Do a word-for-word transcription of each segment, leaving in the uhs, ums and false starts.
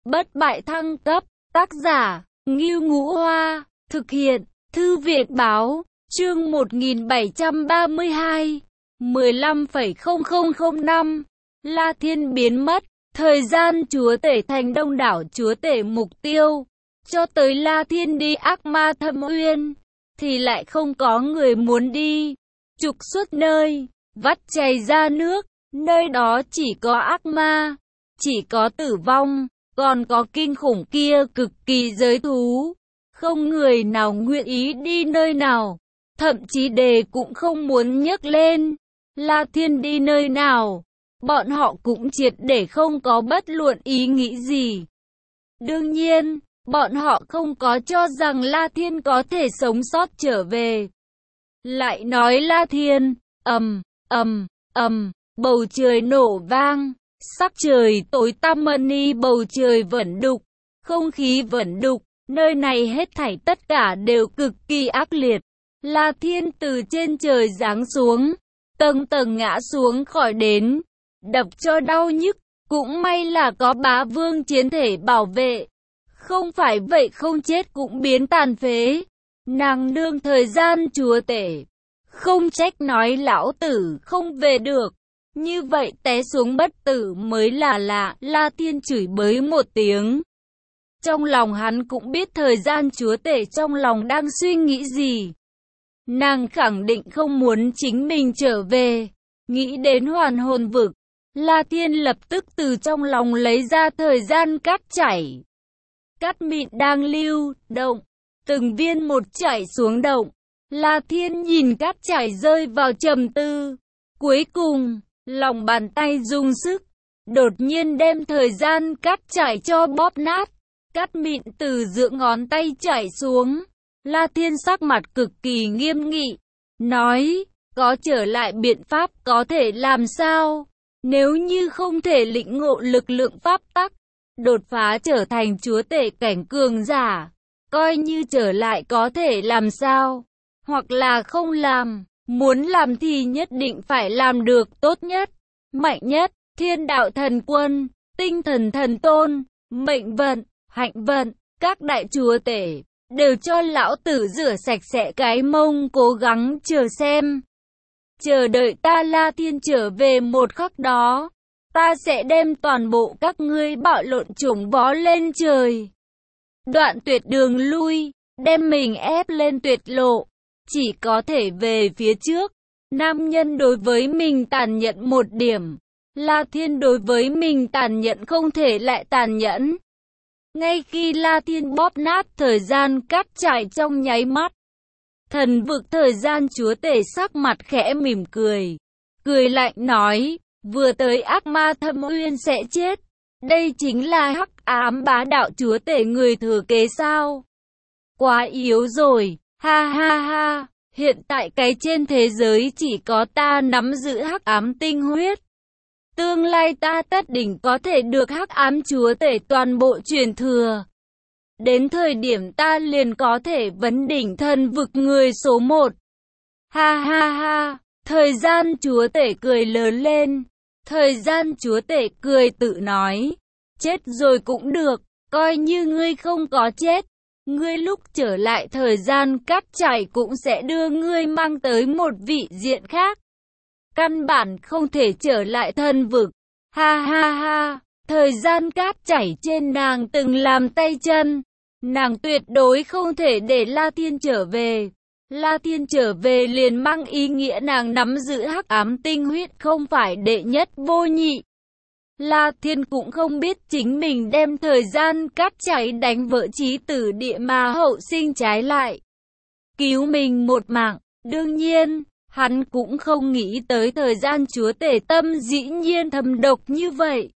Bất bại thăng cấp, tác giả, Ngưu Ngũ Hoa, thực hiện, Thư viện Báo, chương một nghìn bảy trăm ba mươi hai, mười lăm phẩy không không không năm, La Thiên biến mất, thời gian chúa tể thành đông đảo chúa tể mục tiêu, cho tới La Thiên đi Ác Ma Thâm Uyên, thì lại không có người muốn đi, trục xuất nơi, vắt chảy ra nước, nơi đó chỉ có ác ma, chỉ có tử vong, còn có kinh khủng kia cực kỳ giới thú, không người nào nguyện ý đi nơi nào, thậm chí đề cũng không muốn nhấc lên. La Thiên đi nơi nào, bọn họ cũng triệt để không có bất luận ý nghĩ gì. Đương nhiên, bọn họ không có cho rằng La Thiên có thể sống sót trở về. Lại nói La Thiên, ầm, ầm, ầm, bầu trời nổ vang, sắc trời tối tăm mờ, bầu trời vẫn đục, không khí vẫn đục, nơi này hết thảy tất cả đều cực kỳ ác liệt. La Thiên từ trên trời giáng xuống, tầng tầng ngã xuống khỏi đến, đập cho đau nhức, cũng may là có bá vương chiến thể bảo vệ, không phải vậy không chết cũng biến tàn phế. Nàng nương thời gian chúa tể, không trách nói lão tử không về được, như vậy té xuống bất tử mới là lạ. La Thiên chửi bới một tiếng, trong lòng hắn cũng biết thời gian chúa tể trong lòng đang suy nghĩ gì. Nàng khẳng định không muốn chính mình trở về. Nghĩ đến hoàn hồn vực, La Thiên lập tức từ trong lòng lấy ra thời gian cát chảy. Cát mịn đang lưu động, từng viên một chảy xuống động. La Thiên nhìn cát chảy rơi vào trầm tư. Cuối cùng, lòng bàn tay dùng sức, đột nhiên đem thời gian cát chảy cho bóp nát. Cát mịn từ giữa ngón tay chảy xuống. La Thiên sắc mặt cực kỳ nghiêm nghị, nói, có trở lại biện pháp có thể làm sao? Nếu như không thể lĩnh ngộ lực lượng pháp tắc, đột phá trở thành chúa tể cảnh cường giả, coi như trở lại có thể làm sao? Hoặc là không làm, muốn làm thì nhất định phải làm được tốt nhất, mạnh nhất, thiên đạo thần quân, tinh thần thần tôn, mệnh vận, hạnh vận, các đại chúa tể, đều cho lão tử rửa sạch sẽ cái mông, cố gắng chờ xem. Chờ đợi ta La Thiên trở về một khắc đó, ta sẽ đem toàn bộ các ngươi bạo lộn chủng vó lên trời. Đoạn tuyệt đường lui, đem mình ép lên tuyệt lộ, chỉ có thể về phía trước. Nam nhân đối với mình tàn nhẫn một điểm, La Thiên đối với mình tàn nhẫn không thể lại tàn nhẫn. Ngay khi La Thiên bóp nát thời gian cát chảy trong nháy mắt, thần vực thời gian chúa tể sắc mặt khẽ mỉm cười, cười lạnh nói, vừa tới ác ma thâm uyên sẽ chết, đây chính là hắc ám bá đạo chúa tể người thừa kế sao? Quá yếu rồi, ha ha ha, hiện tại cái trên thế giới chỉ có ta nắm giữ hắc ám tinh huyết. Tương lai ta tất định có thể được hắc ám chúa tể toàn bộ truyền thừa. Đến thời điểm ta liền có thể vấn đỉnh thần vực người số một. Ha ha ha, thời gian chúa tể cười lớn lên. Thời gian chúa tể cười tự nói, chết rồi cũng được, coi như ngươi không có chết. Ngươi lúc trở lại thời gian cát chảy cũng sẽ đưa ngươi mang tới một vị diện khác. Căn bản không thể trở lại thần vực. Ha ha ha, thời gian cát chảy trên nàng từng làm tay chân. Nàng tuyệt đối không thể để La Thiên trở về. La Thiên trở về liền mang ý nghĩa nàng nắm giữ hắc ám tinh huyết không phải đệ nhất vô nhị. La Thiên cũng không biết chính mình đem thời gian cát chảy đánh vỡ chí tử địa mà hậu sinh trái lại, cứu mình một mạng. Đương nhiên, hắn cũng không nghĩ tới thời gian chúa tể tâm dĩ nhiên thâm độc như vậy.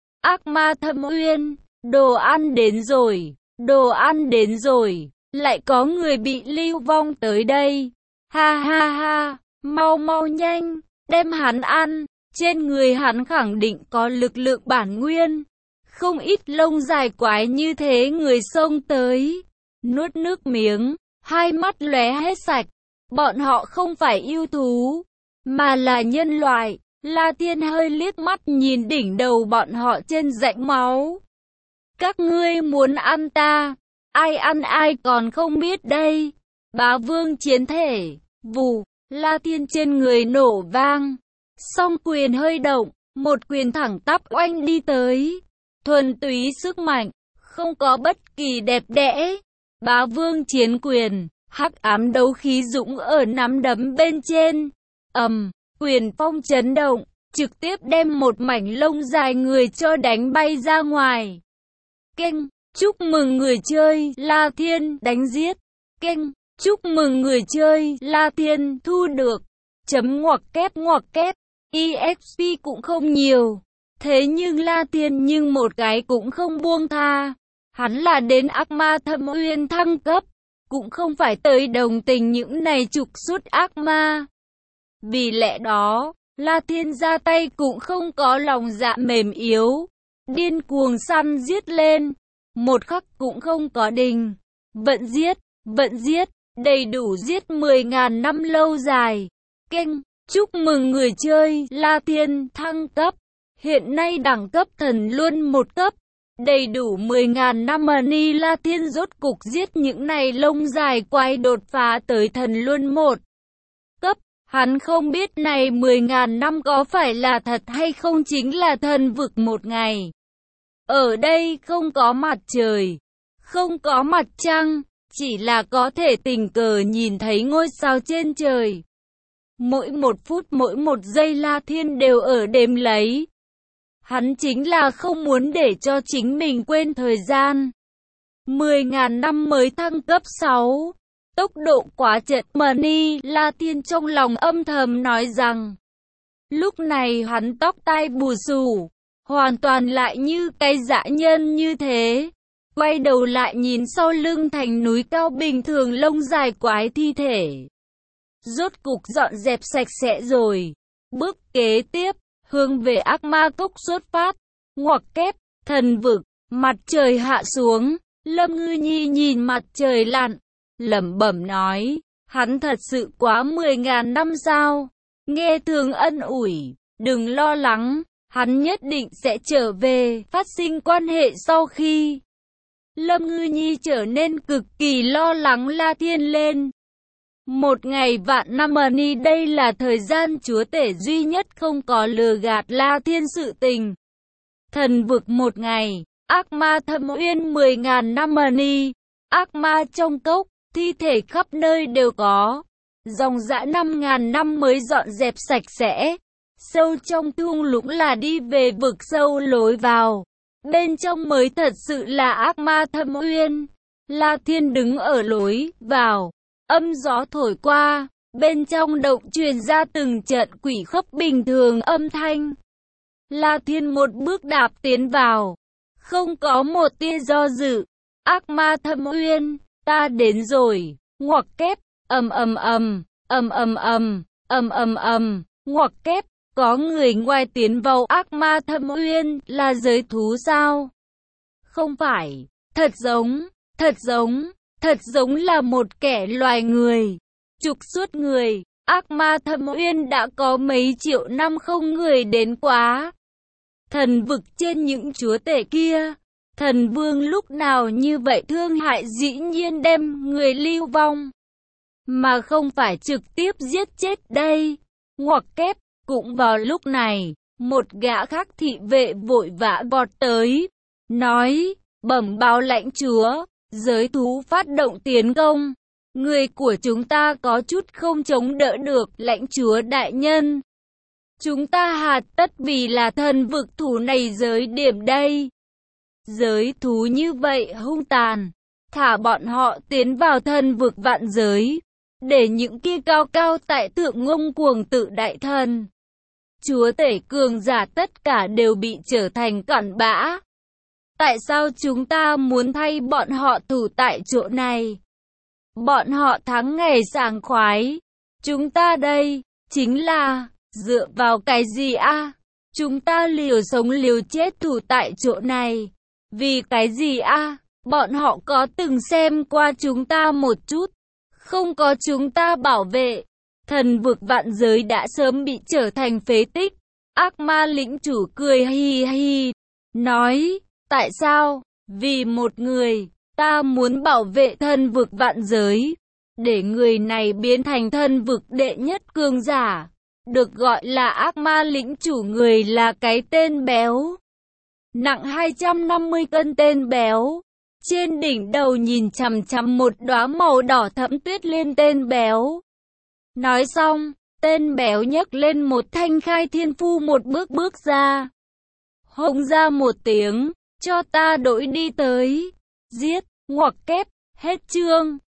Ác ma thâm uyên, đồ ăn đến rồi, đồ ăn đến rồi, lại có người bị lưu vong tới đây. Ha ha ha, mau mau nhanh, đem hắn ăn, trên người hắn khẳng định có lực lượng bản nguyên. Không ít lông dài quái như thế người xông tới, nuốt nước miếng, hai mắt lóe hết sạch. Bọn họ không phải yêu thú, mà là nhân loại. La Thiên hơi liếc mắt nhìn đỉnh đầu bọn họ trên rãnh máu. Các ngươi muốn ăn ta, ai ăn ai còn không biết đây. Bá vương chiến thể, vù, La Thiên trên người nổ vang. Song quyền hơi động, một quyền thẳng tắp oanh đi tới. Thuần túy sức mạnh, không có bất kỳ đẹp đẽ. Bá vương chiến quyền, hắc ám đấu khí dũng ở nắm đấm bên trên. Ầm, quyền phong chấn động, trực tiếp đem một mảnh lông dài người cho đánh bay ra ngoài. Kênh, chúc mừng người chơi, La Thiên, đánh giết. Kênh, chúc mừng người chơi, La Thiên, thu được. Chấm ngoặc kép ngoặc kép, e ích pê cũng không nhiều. Thế nhưng La Thiên nhưng một cái cũng không buông tha. Hắn là đến ác ma thâm uyên thăng cấp, cũng không phải tới đồng tình những này trục xuất ác ma. Vì lẽ đó, La Thiên ra tay cũng không có lòng dạ mềm yếu. Điên cuồng săn giết lên, một khắc cũng không có đình. Vận giết, vận giết, đầy đủ giết mười ngàn năm lâu dài. Kênh, chúc mừng người chơi, La Thiên thăng cấp. Hiện nay đẳng cấp thần luôn một cấp. Đầy đủ mười ngàn năm money. La Thiên rốt cục giết những này lông dài quái đột phá tới thần luôn một cấp. Hắn không biết này mười ngàn năm có phải là thật hay không, chính là thần vực một ngày. Ở đây không có mặt trời, không có mặt trăng, chỉ là có thể tình cờ nhìn thấy ngôi sao trên trời. Mỗi một phút mỗi một giây La Thiên đều ở đếm lấy. Hắn chính là không muốn để cho chính mình quên thời gian. mười ngàn năm mới thăng cấp sáu. Tốc độ quá chậm money, La Thiên trong lòng âm thầm nói rằng. Lúc này hắn tóc tai bù xù, hoàn toàn lại như cái dã nhân như thế. Quay đầu lại nhìn sau lưng thành núi cao bình thường lông dài quái thi thể. Rốt cục dọn dẹp sạch sẽ rồi. Bước kế tiếp, hướng về ác ma cốc xuất phát. Ngoặc kép, thần vực, mặt trời hạ xuống. Lâm Ngư Nhi nhìn mặt trời lặn, lẩm bẩm nói, hắn thật sự quá mười ngàn năm sao? Nghe thường ân ủi, đừng lo lắng, hắn nhất định sẽ trở về. Phát sinh quan hệ sau khi Lâm Ngư Nhi trở nên cực kỳ lo lắng La Thiên lên. Một ngày vạn năm money, đây là thời gian chúa tể duy nhất không có lừa gạt La Thiên sự tình. Thần vực một ngày, ác ma thâm uyên mười ngàn năm money, ác ma trong cốc, thi thể khắp nơi đều có. Dòng dã năm ngàn năm mới dọn dẹp sạch sẽ. Sâu trong thung lũng là đi về vực sâu lối vào. Bên trong mới thật sự là ác ma thâm uyên. La Thiên đứng ở lối vào. Âm gió thổi qua. Bên trong động truyền ra từng trận quỷ khóc bình thường âm thanh. La Thiên một bước đạp tiến vào. Không có một tia do dự. Ác ma thâm uyên, ta đến rồi. Ngoặc kép, ầm ầm ầm, ầm ầm ầm, ầm ầm ầm, ngoặc kép. Có người ngoài tiến vào ác ma thâm uyên là giới thú sao? Không phải, thật giống, thật giống, thật giống là một kẻ loài người. Trục xuất người, ác ma thâm uyên đã có mấy triệu năm không người đến quá. Thần vực trên những chúa tể kia, thần vương lúc nào như vậy thương hại dĩ nhiên đem người lưu vong, mà không phải trực tiếp giết chết đây. Ngoặc kép. Cũng vào lúc này, một gã khác thị vệ vội vã vọt tới, nói, bẩm báo lãnh chúa, giới thú phát động tiến công. Người của chúng ta có chút không chống đỡ được, lãnh chúa đại nhân. Chúng ta hà tất vì là thần vực thủ này giới điểm đây. Giới thú như vậy hung tàn, thả bọn họ tiến vào thần vực vạn giới. Để những kia cao cao tại thượng ngông cuồng tự đại thần, chúa tể cường giả tất cả đều bị trở thành cặn bã. Tại sao chúng ta muốn thay bọn họ thủ tại chỗ này? Bọn họ thắng ngày sảng khoái. Chúng ta đây, chính là, dựa vào cái gì a? À? Chúng ta liều sống liều chết thủ tại chỗ này. Vì cái gì a? À? Bọn họ có từng xem qua chúng ta một chút. Không có chúng ta bảo vệ, thần vực vạn giới đã sớm bị trở thành phế tích. Ác ma lĩnh chủ cười hi hi, nói, tại sao, Vì một người, ta muốn bảo vệ thân vực vạn giới, để người này biến thành thân vực đệ nhất cường giả, được gọi là ác ma lĩnh chủ. Người là cái tên béo, nặng hai trăm năm mươi cân. Tên béo trên đỉnh đầu nhìn chằm chằm một đóa màu đỏ thẫm tuyết liên. Tên béo nói xong, tên béo nhấc lên một thanh khai thiên phu, một bước bước ra, hống ra một tiếng, cho ta đổi đi tới, giết, ngoặc kép, hết chương.